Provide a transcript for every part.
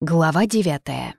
Глава 9.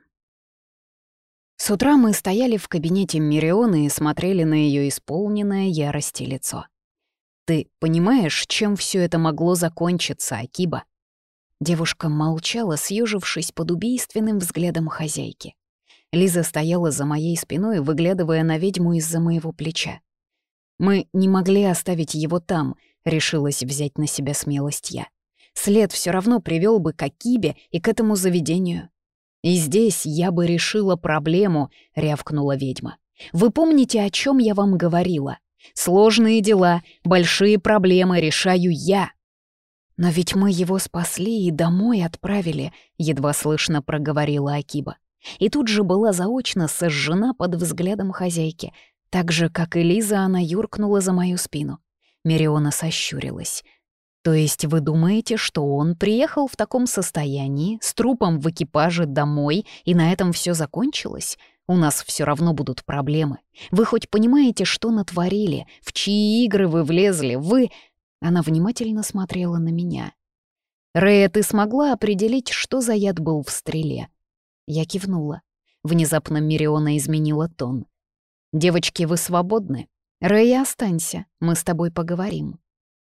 С утра мы стояли в кабинете Мирионы и смотрели на ее исполненное ярости лицо. «Ты понимаешь, чем все это могло закончиться, Акиба?» Девушка молчала, съежившись под убийственным взглядом хозяйки. Лиза стояла за моей спиной, выглядывая на ведьму из-за моего плеча. «Мы не могли оставить его там», — решилась взять на себя смелость я. «След все равно привел бы к Акибе и к этому заведению». «И здесь я бы решила проблему», — рявкнула ведьма. «Вы помните, о чем я вам говорила? Сложные дела, большие проблемы решаю я». «Но ведь мы его спасли и домой отправили», — едва слышно проговорила Акиба. И тут же была заочно сожжена под взглядом хозяйки. Так же, как и Лиза, она юркнула за мою спину. Мириона сощурилась. «То есть вы думаете, что он приехал в таком состоянии, с трупом в экипаже домой, и на этом все закончилось? У нас все равно будут проблемы. Вы хоть понимаете, что натворили? В чьи игры вы влезли? Вы...» Она внимательно смотрела на меня. «Рэя, ты смогла определить, что за яд был в стреле?» Я кивнула. Внезапно Мириона изменила тон. «Девочки, вы свободны? Рэя, останься, мы с тобой поговорим».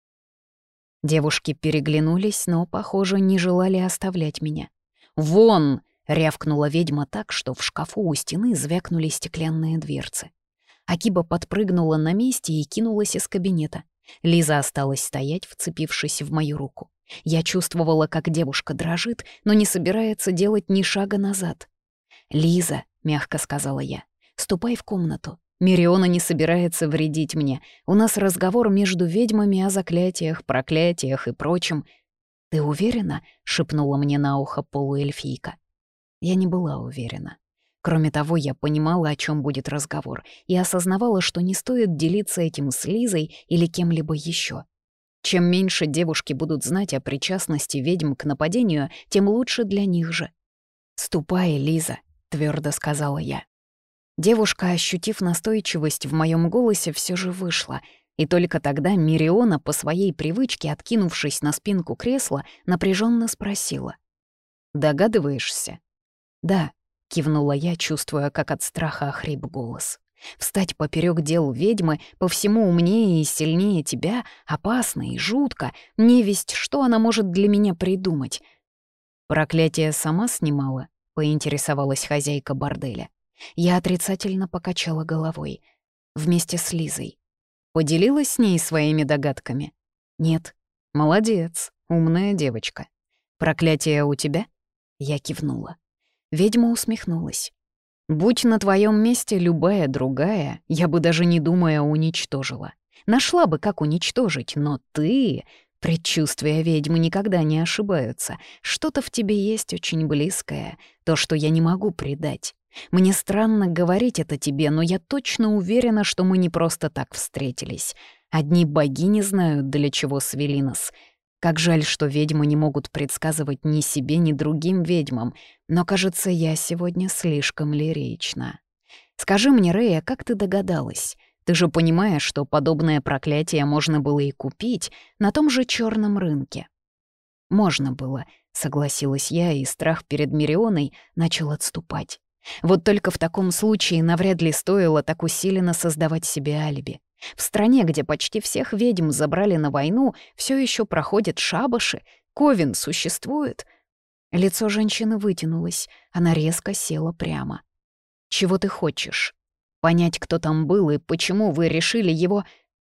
Девушки переглянулись, но, похоже, не желали оставлять меня. «Вон!» — рявкнула ведьма так, что в шкафу у стены звякнули стеклянные дверцы. Акиба подпрыгнула на месте и кинулась из кабинета. Лиза осталась стоять, вцепившись в мою руку. Я чувствовала, как девушка дрожит, но не собирается делать ни шага назад. «Лиза», — мягко сказала я, — «ступай в комнату. Мириона не собирается вредить мне. У нас разговор между ведьмами о заклятиях, проклятиях и прочем». «Ты уверена?» — шепнула мне на ухо полуэльфийка. Я не была уверена. Кроме того, я понимала, о чем будет разговор, и осознавала, что не стоит делиться этим с Лизой или кем-либо еще. Чем меньше девушки будут знать о причастности ведьм к нападению, тем лучше для них же. «Ступай, Лиза», — твердо сказала я. Девушка, ощутив настойчивость в моем голосе, все же вышла, и только тогда Мириона, по своей привычке, откинувшись на спинку кресла, напряженно спросила. «Догадываешься?» «Да», — кивнула я, чувствуя, как от страха охрип голос. «Встать поперек дел ведьмы, по всему умнее и сильнее тебя, опасно и жутко, невесть, что она может для меня придумать». «Проклятие сама снимала?» — поинтересовалась хозяйка борделя. Я отрицательно покачала головой. Вместе с Лизой. Поделилась с ней своими догадками? Нет. Молодец, умная девочка. Проклятие у тебя? Я кивнула. Ведьма усмехнулась. Будь на твоем месте любая другая, я бы даже не думая уничтожила. Нашла бы, как уничтожить, но ты... Предчувствия ведьмы никогда не ошибаются. Что-то в тебе есть очень близкое, то, что я не могу предать. Мне странно говорить это тебе, но я точно уверена, что мы не просто так встретились. Одни богини знают, для чего свели нас. Как жаль, что ведьмы не могут предсказывать ни себе, ни другим ведьмам, но, кажется, я сегодня слишком лирична. Скажи мне, Рэя, как ты догадалась? Ты же понимаешь, что подобное проклятие можно было и купить на том же черном рынке. Можно было, согласилась я, и страх перед Мирионой начал отступать. Вот только в таком случае навряд ли стоило так усиленно создавать себе алиби. В стране, где почти всех ведьм забрали на войну, все еще проходят шабаши, ковен существует. Лицо женщины вытянулось, она резко села прямо. «Чего ты хочешь? Понять, кто там был и почему вы решили его...»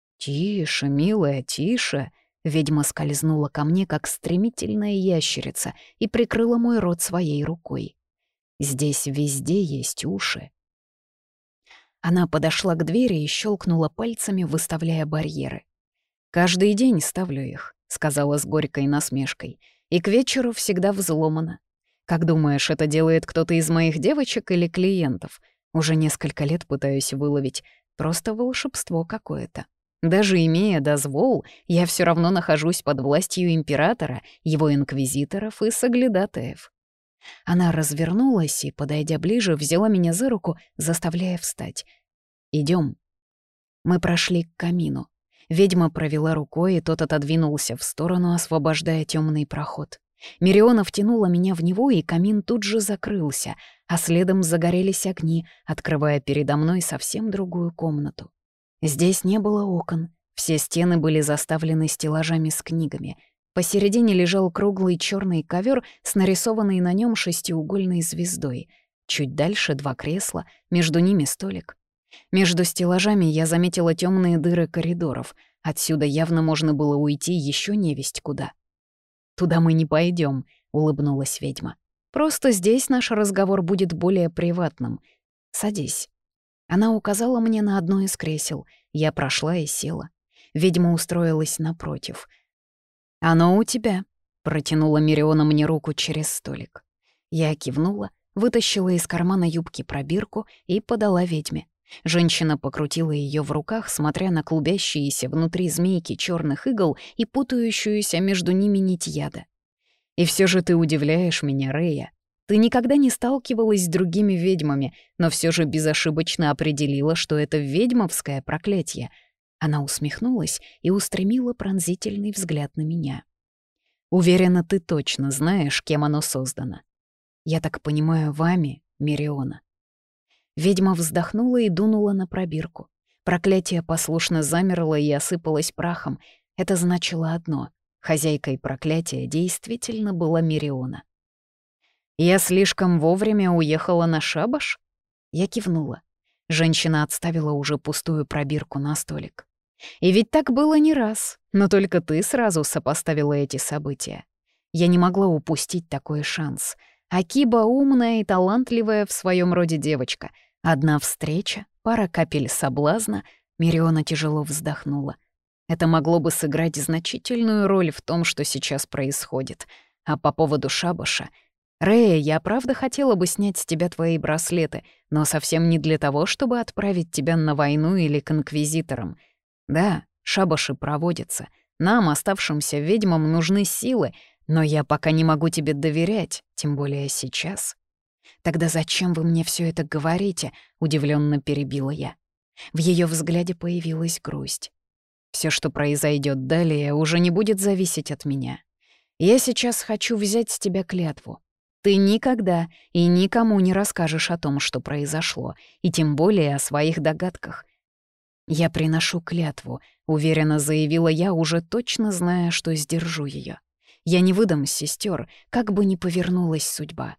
«Тише, милая, тише!» Ведьма скользнула ко мне, как стремительная ящерица, и прикрыла мой рот своей рукой. «Здесь везде есть уши». Она подошла к двери и щелкнула пальцами, выставляя барьеры. «Каждый день ставлю их», — сказала с горькой насмешкой, «и к вечеру всегда взломано. Как думаешь, это делает кто-то из моих девочек или клиентов? Уже несколько лет пытаюсь выловить. Просто волшебство какое-то. Даже имея дозвол, я все равно нахожусь под властью императора, его инквизиторов и соглядатаев». Она развернулась и, подойдя ближе, взяла меня за руку, заставляя встать. «Идём». Мы прошли к камину. Ведьма провела рукой, и тот отодвинулся в сторону, освобождая темный проход. Мириона втянула меня в него, и камин тут же закрылся, а следом загорелись огни, открывая передо мной совсем другую комнату. Здесь не было окон, все стены были заставлены стеллажами с книгами. Посередине лежал круглый черный ковер с нарисованной на нем шестиугольной звездой. Чуть дальше 2 кресла, между ними столик. Между стеллажами я заметила темные дыры коридоров. Отсюда явно можно было уйти еще невесть куда. «Туда мы не пойдем, улыбнулась ведьма. «Просто здесь наш разговор будет более приватным. Садись». Она указала мне на одно из кресел. Я прошла и села. Ведьма устроилась напротив. «Оно у тебя», — протянула Мириона мне руку через столик. Я кивнула, вытащила из кармана юбки пробирку и подала ведьме. Женщина покрутила ее в руках, смотря на клубящиеся внутри змейки черных игл и путающуюся между ними нить яда. «И все же ты удивляешь меня, Рея. Ты никогда не сталкивалась с другими ведьмами, но все же безошибочно определила, что это ведьмовское проклятие». Она усмехнулась и устремила пронзительный взгляд на меня. «Уверена, ты точно знаешь, кем оно создано. Я так понимаю, вами, Мириона». Ведьма вздохнула и дунула на пробирку. Проклятие послушно замерло и осыпалось прахом. Это значило одно — хозяйкой проклятия действительно была Мириона. «Я слишком вовремя уехала на шабаш?» Я кивнула. Женщина отставила уже пустую пробирку на столик. «И ведь так было не раз, но только ты сразу сопоставила эти события. Я не могла упустить такой шанс. Акиба умная и талантливая в своем роде девочка. Одна встреча, пара капель соблазна». Мириона тяжело вздохнула. «Это могло бы сыграть значительную роль в том, что сейчас происходит. А по поводу шабаша... Рея, я правда хотела бы снять с тебя твои браслеты, но совсем не для того, чтобы отправить тебя на войну или к инквизиторам. Да, шабаши проводятся. Нам, оставшимся ведьмам, нужны силы, но я пока не могу тебе доверять, тем более сейчас». «Тогда зачем вы мне все это говорите?» — удивленно перебила я. В ее взгляде появилась грусть. Все, что произойдет далее, уже не будет зависеть от меня. Я сейчас хочу взять с тебя клятву. Ты никогда и никому не расскажешь о том, что произошло, и тем более о своих догадках. «Я приношу клятву», — уверенно заявила я, уже точно зная, что сдержу ее. «Я не выдам сестер, как бы ни повернулась судьба».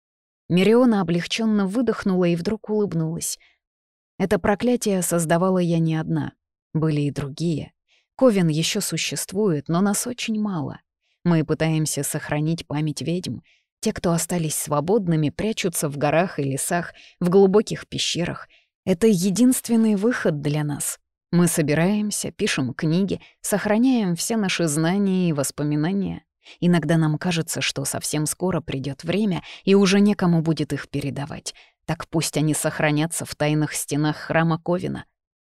Мириона облегченно выдохнула и вдруг улыбнулась. Это проклятие создавала я не одна. Были и другие. Ковен еще существует, но нас очень мало. Мы пытаемся сохранить память ведьм. Те, кто остались свободными, прячутся в горах и лесах, в глубоких пещерах. Это единственный выход для нас. Мы собираемся, пишем книги, сохраняем все наши знания и воспоминания. Иногда нам кажется, что совсем скоро придет время, и уже некому будет их передавать. Так пусть они сохранятся в тайных стенах храма Ковена.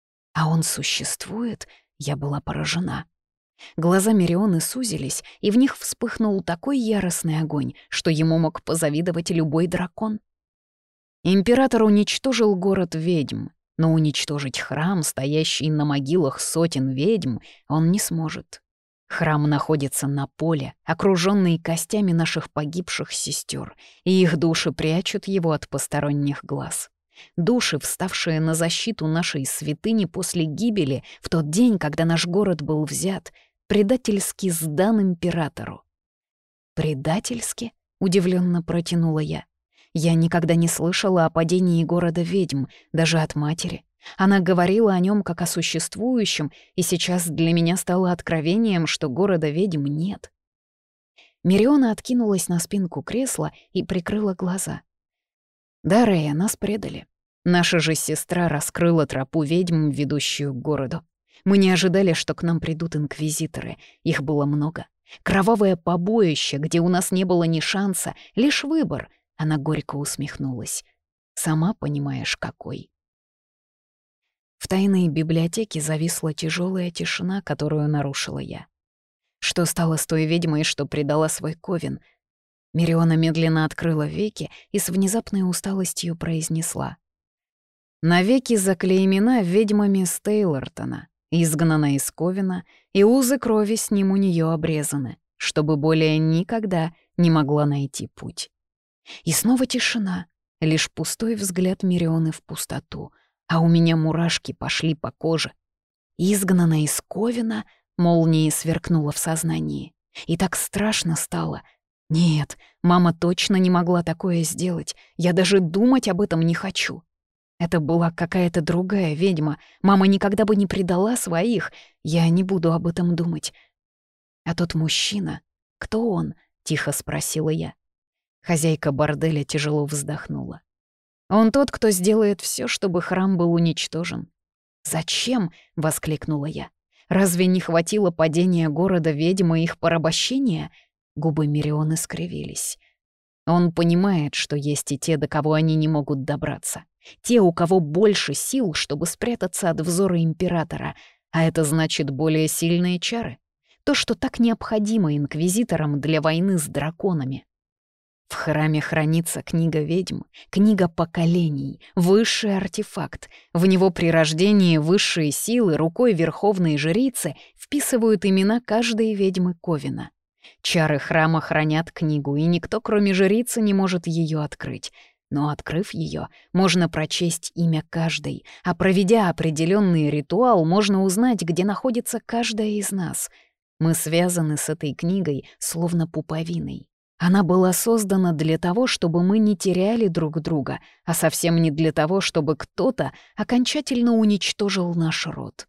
А он существует? Я была поражена. Глаза Мирионы сузились, и в них вспыхнул такой яростный огонь, что ему мог позавидовать любой дракон. Император уничтожил город ведьм, но уничтожить храм, стоящий на могилах сотен ведьм, он не сможет. Храм находится на поле, окружённый костями наших погибших сестер, и их души прячут его от посторонних глаз. Души, вставшие на защиту нашей святыни после гибели в тот день, когда наш город был взят, предательски сдан императору. «Предательски?» — удивленно протянула я. Я никогда не слышала о падении города ведьм, даже от матери. Она говорила о нем как о существующем, и сейчас для меня стало откровением, что города ведьм нет. Мириона откинулась на спинку кресла и прикрыла глаза. «Да, Рея, нас предали. Наша же сестра раскрыла тропу ведьм, ведущую к городу. Мы не ожидали, что к нам придут инквизиторы. Их было много. Кровавое побоище, где у нас не было ни шанса, лишь выбор». Она горько усмехнулась. «Сама понимаешь, какой». В тайной библиотеке зависла тяжелая тишина, которую нарушила я. Что стало с той ведьмой, что предала свой ковен? Мириона медленно открыла веки и с внезапной усталостью произнесла: «Навеки заклеймена ведьмами Стейлортона, изгнана из ковена, и узы крови с ним у нее обрезаны. чтобы более никогда не могла найти путь. И снова тишина, лишь пустой взгляд Мирионы в пустоту, а у меня мурашки пошли по коже. Изгнана из Ковина, молнией сверкнула в сознании. И так страшно стало. Нет, мама точно не могла такое сделать. Я даже думать об этом не хочу. Это была какая-то другая ведьма. Мама никогда бы не предала своих. Я не буду об этом думать. А тот мужчина, кто он? Тихо спросила я. Хозяйка борделя тяжело вздохнула. Он тот, кто сделает все, чтобы храм был уничтожен. «Зачем?» — воскликнула я. «Разве не хватило падения города ведьмы и их порабощения?» Губы Мирионы скривились. Он понимает, что есть и те, до кого они не могут добраться. Те, у кого больше сил, чтобы спрятаться от взора императора. А это значит более сильные чары. То, что так необходимо инквизиторам для войны с драконами. В храме хранится книга ведьм, книга поколений, высший артефакт. В него при рождении высшие силы рукой верховной жрицы вписывают имена каждой ведьмы Ковина. Чары храма хранят книгу, и никто, кроме жрицы, не может ее открыть. Но, открыв ее, можно прочесть имя каждой, а проведя определенный ритуал, можно узнать, где находится каждая из нас. Мы связаны с этой книгой, словно пуповиной. Она была создана для того, чтобы мы не теряли друг друга, а совсем не для того, чтобы кто-то окончательно уничтожил наш род.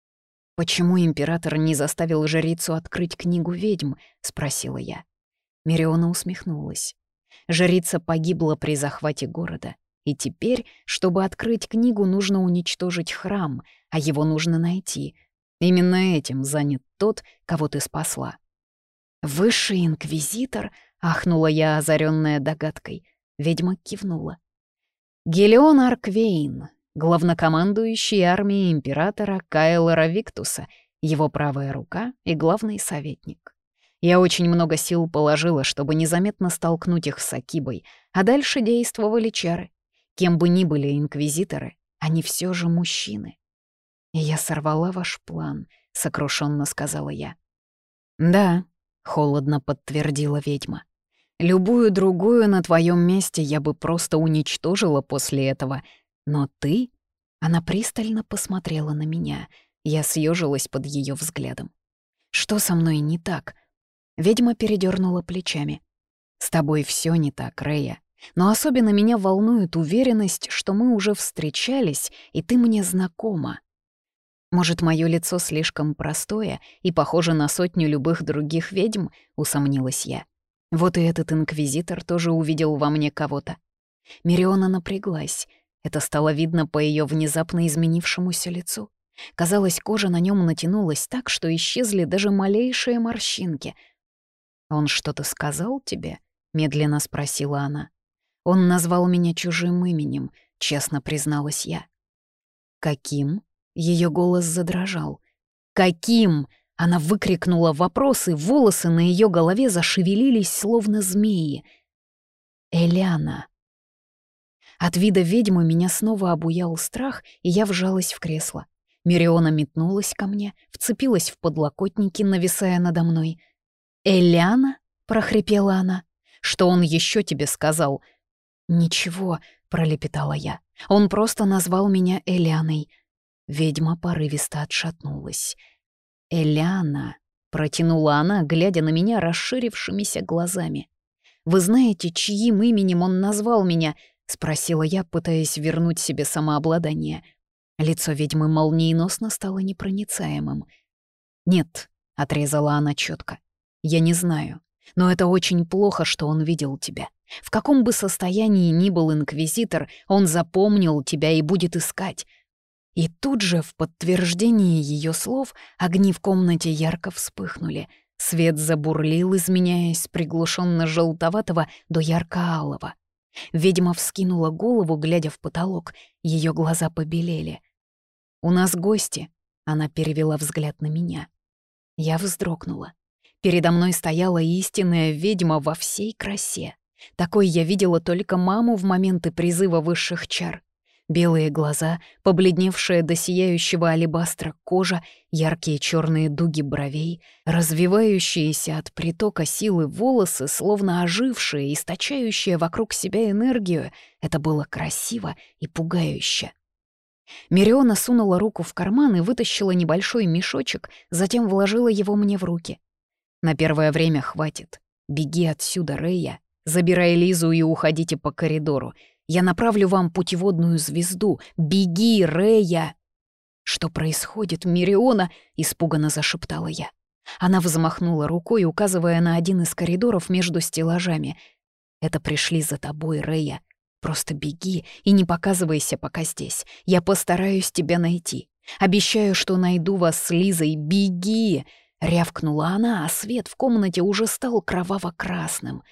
«Почему император не заставил жрицу открыть книгу ведьм?» — спросила я. Мириона усмехнулась. Жрица погибла при захвате города, и теперь, чтобы открыть книгу, нужно уничтожить храм, а его нужно найти. Именно этим занят тот, кого ты спасла. «Высший инквизитор?» — ахнула я, озарённая догадкой. Ведьма кивнула. «Гелион Арквейн, главнокомандующий армией императора Кайлора Виктуса, его правая рука и главный советник. Я очень много сил положила, чтобы незаметно столкнуть их с Акибой, а дальше действовали чары. Кем бы ни были инквизиторы, они все же мужчины. И я сорвала ваш план», — сокрушенно сказала я. «Да», — холодно подтвердила ведьма. «Любую другую на твоем месте я бы просто уничтожила после этого. Но ты...» Она пристально посмотрела на меня. Я съежилась под ее взглядом. «Что со мной не так?» Ведьма передернула плечами. «С тобой все не так, Рэя. Но особенно меня волнует уверенность, что мы уже встречались, и ты мне знакома. Может, мое лицо слишком простое и похоже на сотню любых других ведьм?» — усомнилась я. Вот и этот инквизитор тоже увидел во мне кого-то. Мириона напряглась. Это стало видно по ее внезапно изменившемуся лицу. Казалось, кожа на нем натянулась так, что исчезли даже малейшие морщинки. «Он что-то сказал тебе?» — медленно спросила она. «Он назвал меня чужим именем», — честно призналась я. «Каким?» — ее голос задрожал. «Каким?» — она выкрикнула вопрос, и волосы на ее голове зашевелились, словно змеи. «Элиана». От вида ведьмы меня снова обуял страх, и я вжалась в кресло. Мириона метнулась ко мне, вцепилась в подлокотники, нависая надо мной. «Элиана?» — прохрипела она. «Что он еще тебе сказал?» «Ничего», — пролепетала я. «Он просто назвал меня Элианой». Ведьма порывисто отшатнулась. «Элиана», — протянула она, глядя на меня расширившимися глазами. «Вы знаете, чьим именем он назвал меня?» — спросила я, пытаясь вернуть себе самообладание. Лицо ведьмы молниеносно стало непроницаемым. «Нет», — отрезала она четко. «Я не знаю. Но это очень плохо, что он видел тебя. В каком бы состоянии ни был инквизитор, он запомнил тебя и будет искать». И тут же, в подтверждение ее слов, огни в комнате ярко вспыхнули. Свет забурлил, изменяясь с приглушенно-желтоватого до ярко-алого. Ведьма вскинула голову, глядя в потолок. Ее глаза побелели. «У нас гости», — она перевела взгляд на меня. Я вздрогнула. Передо мной стояла истинная ведьма во всей красе. Такой я видела только маму в моменты призыва высших чар. Белые глаза, побледневшая до сияющего алебастра кожа, яркие черные дуги бровей, развивающиеся от притока силы волосы, словно ожившие, источающие вокруг себя энергию — это было красиво и пугающе. Мириона сунула руку в карман и вытащила небольшой мешочек, затем вложила его мне в руки. «На первое время хватит. Беги отсюда, Рэя. Забирай Лизу и уходите по коридору. Я направлю вам путеводную звезду. Беги, Рэя!» «Что происходит, Мириона?» — испуганно зашептала я. Она взмахнула рукой, указывая на один из коридоров между стеллажами. «Это пришли за тобой, Рэя. Просто беги и не показывайся пока здесь. Я постараюсь тебя найти. Обещаю, что найду вас с Лизой. Беги!» — рявкнула она, а свет в комнате уже стал кроваво-красным.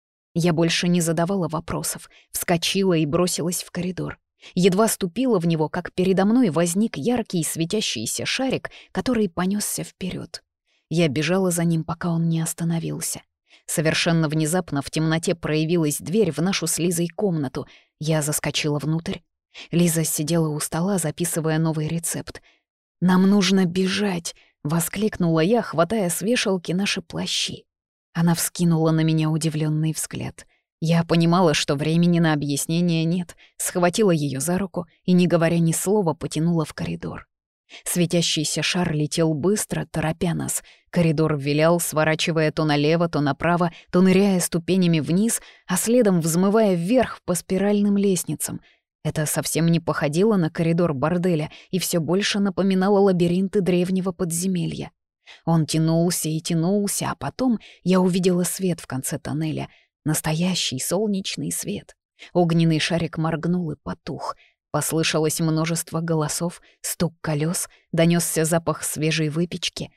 Я больше не задавала вопросов, вскочила и бросилась в коридор. Едва ступила в него, как передо мной возник яркий светящийся шарик, который понесся вперед. Я бежала за ним, пока он не остановился. Совершенно внезапно в темноте проявилась дверь в нашу с Лизой комнату. Я заскочила внутрь. Лиза сидела у стола, записывая новый рецепт. «Нам нужно бежать!» — воскликнула я, хватая с вешалки наши плащи. Она вскинула на меня удивленный взгляд. Я понимала, что времени на объяснение нет, схватила ее за руку и, не говоря ни слова, потянула в коридор. Светящийся шар летел быстро, торопя нас. Коридор вилял, сворачивая то налево, то направо, то ныряя ступенями вниз, а следом взмывая вверх по спиральным лестницам. Это совсем не походило на коридор борделя и все больше напоминало лабиринты древнего подземелья. Он тянулся и тянулся, а потом я увидела свет в конце тоннеля. Настоящий солнечный свет. Огненный шарик моргнул и потух. Послышалось множество голосов, стук колес, донесся запах свежей выпечки.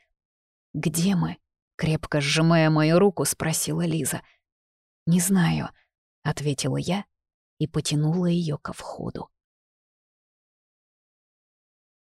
«Где мы?» — крепко сжимая мою руку, спросила Лиза. «Не знаю», — ответила я и потянула ее ко входу.